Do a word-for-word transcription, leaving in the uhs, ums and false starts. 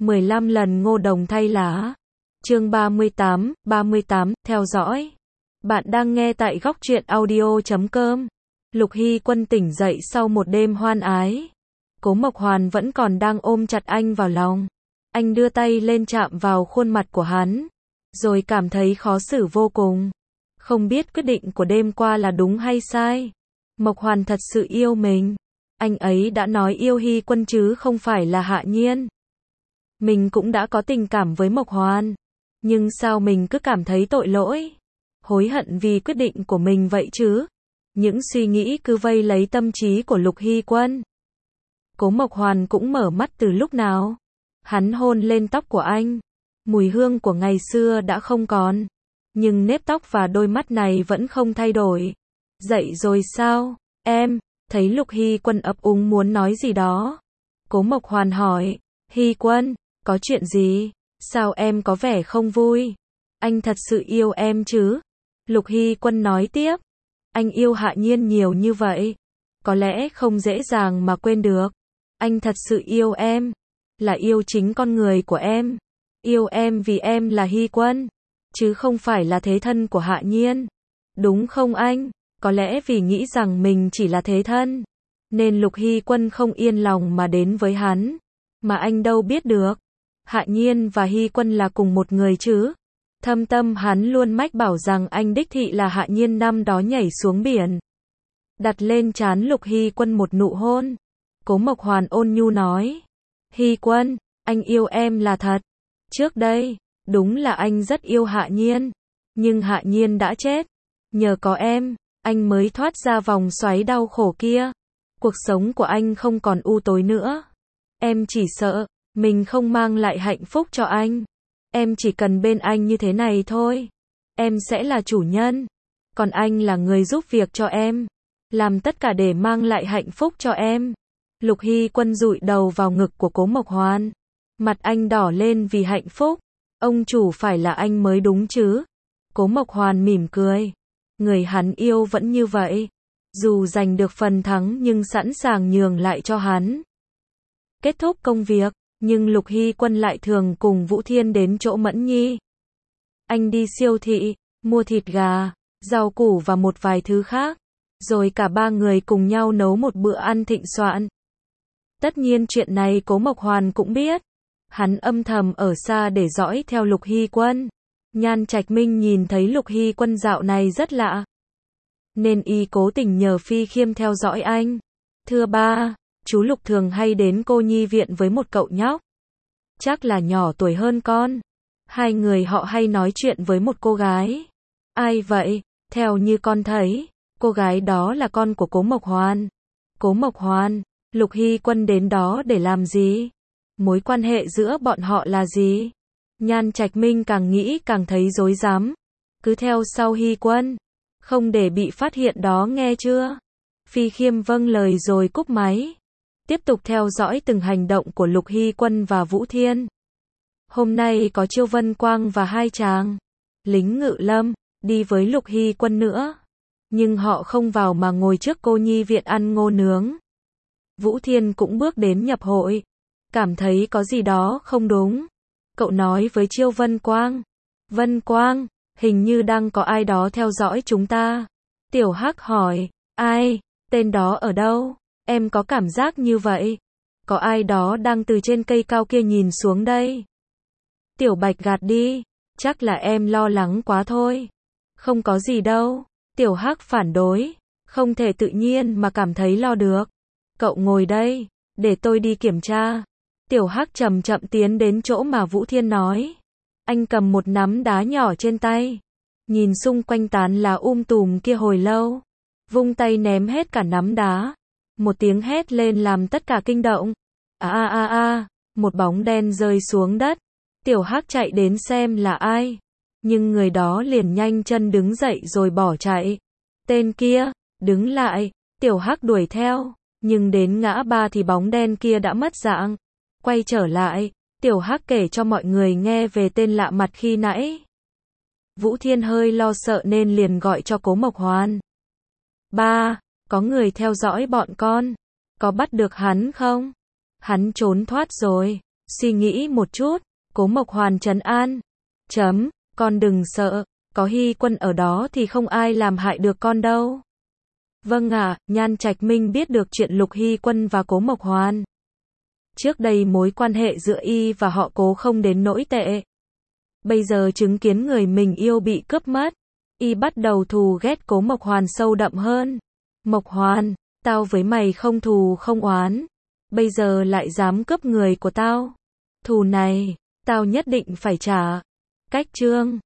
mười lăm lần ngô đồng thay lá. Chương ba mươi tám, ba mươi tám, theo dõi. Bạn đang nghe tại góc truyện audio chấm com. Lục Hy Quân tỉnh dậy sau một đêm hoan ái. Cố Mộc Hoàn vẫn còn đang ôm chặt anh vào lòng. Anh đưa tay lên chạm vào khuôn mặt của hắn, rồi cảm thấy khó xử vô cùng. Không biết quyết định của đêm qua là đúng hay sai. Mộc Hoàn thật sự yêu mình. Anh ấy đã nói yêu Hy Quân chứ không phải là Hạ Nhiên. Mình cũng đã có tình cảm với Mộc Hoàn. Nhưng sao mình cứ cảm thấy tội lỗi, hối hận vì quyết định của mình vậy chứ? Những suy nghĩ cứ vây lấy tâm trí của Lục Hy Quân. Cố Mộc Hoàn cũng mở mắt từ lúc nào. Hắn hôn lên tóc của anh. Mùi hương của ngày xưa đã không còn. Nhưng nếp tóc và đôi mắt này vẫn không thay đổi. Dậy rồi sao, em? Thấy Lục Hy Quân ấp úng muốn nói gì đó. Cố Mộc Hoàn hỏi, Hy Quân, có chuyện gì? Sao em có vẻ không vui? Anh thật sự yêu em chứ? Lục Hy Quân nói tiếp, anh yêu Hạ Nhiên nhiều như vậy, có lẽ không dễ dàng mà quên được. Anh thật sự yêu em, là yêu chính con người của em. Yêu em vì em là Hy Quân, chứ không phải là thế thân của Hạ Nhiên. Đúng không anh? Có lẽ vì nghĩ rằng mình chỉ là thế thân, nên Lục Hy Quân không yên lòng mà đến với hắn. Mà anh đâu biết được, Hạ Nhiên và Hy Quân là cùng một người chứ. Thâm tâm hắn luôn mách bảo rằng anh đích thị là Hạ Nhiên năm đó nhảy xuống biển. Đặt lên trán Lục Hy Quân một nụ hôn. Cố Mộc Hoàn ôn nhu nói, Hy Quân, anh yêu em là thật. Trước đây, đúng là anh rất yêu Hạ Nhiên. Nhưng Hạ Nhiên đã chết. Nhờ có em, anh mới thoát ra vòng xoáy đau khổ kia. Cuộc sống của anh không còn u tối nữa. Em chỉ sợ mình không mang lại hạnh phúc cho anh. Em chỉ cần bên anh như thế này thôi. Em sẽ là chủ nhân, còn anh là người giúp việc cho em, làm tất cả để mang lại hạnh phúc cho em. Lục Hy Quân dụi đầu vào ngực của Cố Mộc Hoàn. Mặt anh đỏ lên vì hạnh phúc. Ông chủ phải là anh mới đúng chứ? Cố Mộc Hoàn mỉm cười. Người hắn yêu vẫn như vậy. Dù giành được phần thắng nhưng sẵn sàng nhường lại cho hắn. Kết thúc công việc, nhưng Lục Hy Quân lại thường cùng Vũ Thiên đến chỗ Mẫn Nhi. Anh đi siêu thị, mua thịt gà, rau củ và một vài thứ khác. Rồi cả ba người cùng nhau nấu một bữa ăn thịnh soạn. Tất nhiên chuyện này Cố Mộc Hoàn cũng biết. Hắn âm thầm ở xa để dõi theo Lục Hy Quân. Nhan Trạch Minh nhìn thấy Lục Hy Quân dạo này rất lạ, nên y cố tình nhờ Phi Khiêm theo dõi anh. Thưa ba, chú Lục thường hay đến cô nhi viện với một cậu nhóc. Chắc là nhỏ tuổi hơn con. Hai người họ hay nói chuyện với một cô gái. Ai vậy? Theo như con thấy, cô gái đó là con của Cố Mộc Hoàn. Cố Mộc Hoàn, Lục Hy Quân đến đó để làm gì? Mối quan hệ giữa bọn họ là gì? Nhan Trạch Minh càng nghĩ càng thấy rối rắm. Cứ theo sau Hy Quân, không để bị phát hiện đó nghe chưa? Phi Khiêm vâng lời rồi cúp máy. Tiếp tục theo dõi từng hành động của Lục Hy Quân và Vũ Thiên. Hôm nay có Chiêu Vân Quang và hai chàng lính ngự lâm đi với Lục Hy Quân nữa. Nhưng họ không vào mà ngồi trước cô nhi viện ăn ngô nướng. Vũ Thiên cũng bước đến nhập hội. Cảm thấy có gì đó không đúng. Cậu nói với Chiêu Vân Quang. Vân Quang, hình như đang có ai đó theo dõi chúng ta. Tiểu Hắc hỏi, ai? Tên đó ở đâu? Em có cảm giác như vậy. Có ai đó đang từ trên cây cao kia nhìn xuống đây. Tiểu Bạch gạt đi. Chắc là em lo lắng quá thôi. Không có gì đâu. Tiểu Hắc phản đối. Không thể tự nhiên mà cảm thấy lo được. Cậu ngồi đây, để tôi đi kiểm tra. Tiểu Hắc chậm chậm tiến đến chỗ mà Vũ Thiên nói. Anh cầm một nắm đá nhỏ trên tay. Nhìn xung quanh tán lá um tùm kia hồi lâu. Vung tay ném hết cả nắm đá. Một tiếng hét lên làm tất cả kinh động. À à à à, một bóng đen rơi xuống đất. Tiểu Hắc chạy đến xem là ai. Nhưng người đó liền nhanh chân đứng dậy rồi bỏ chạy. Tên kia, đứng lại. Tiểu Hắc đuổi theo. Nhưng đến ngã ba thì bóng đen kia đã mất dạng. Quay trở lại, Tiểu Hắc kể cho mọi người nghe về tên lạ mặt khi nãy. Vũ Thiên hơi lo sợ nên liền gọi cho Cố Mộc Hoàn. Ba, có người theo dõi bọn con. Có bắt được hắn không? Hắn trốn thoát rồi. Suy nghĩ một chút, Cố Mộc Hoàn trấn an. Chấm, con đừng sợ, có Hy Quân ở đó thì không ai làm hại được con đâu. Vâng ạ, Nhan Trạch Minh biết được chuyện Lục Hy Quân và Cố Mộc Hoàn. Trước đây mối quan hệ giữa y và họ Cố không đến nỗi tệ. Bây giờ chứng kiến người mình yêu bị cướp mất, y bắt đầu thù ghét Cố Mộc Hoàn sâu đậm hơn. Mộc Hoàn, tao với mày không thù không oán, bây giờ lại dám cướp người của tao. Thù này, tao nhất định phải trả. Cách chương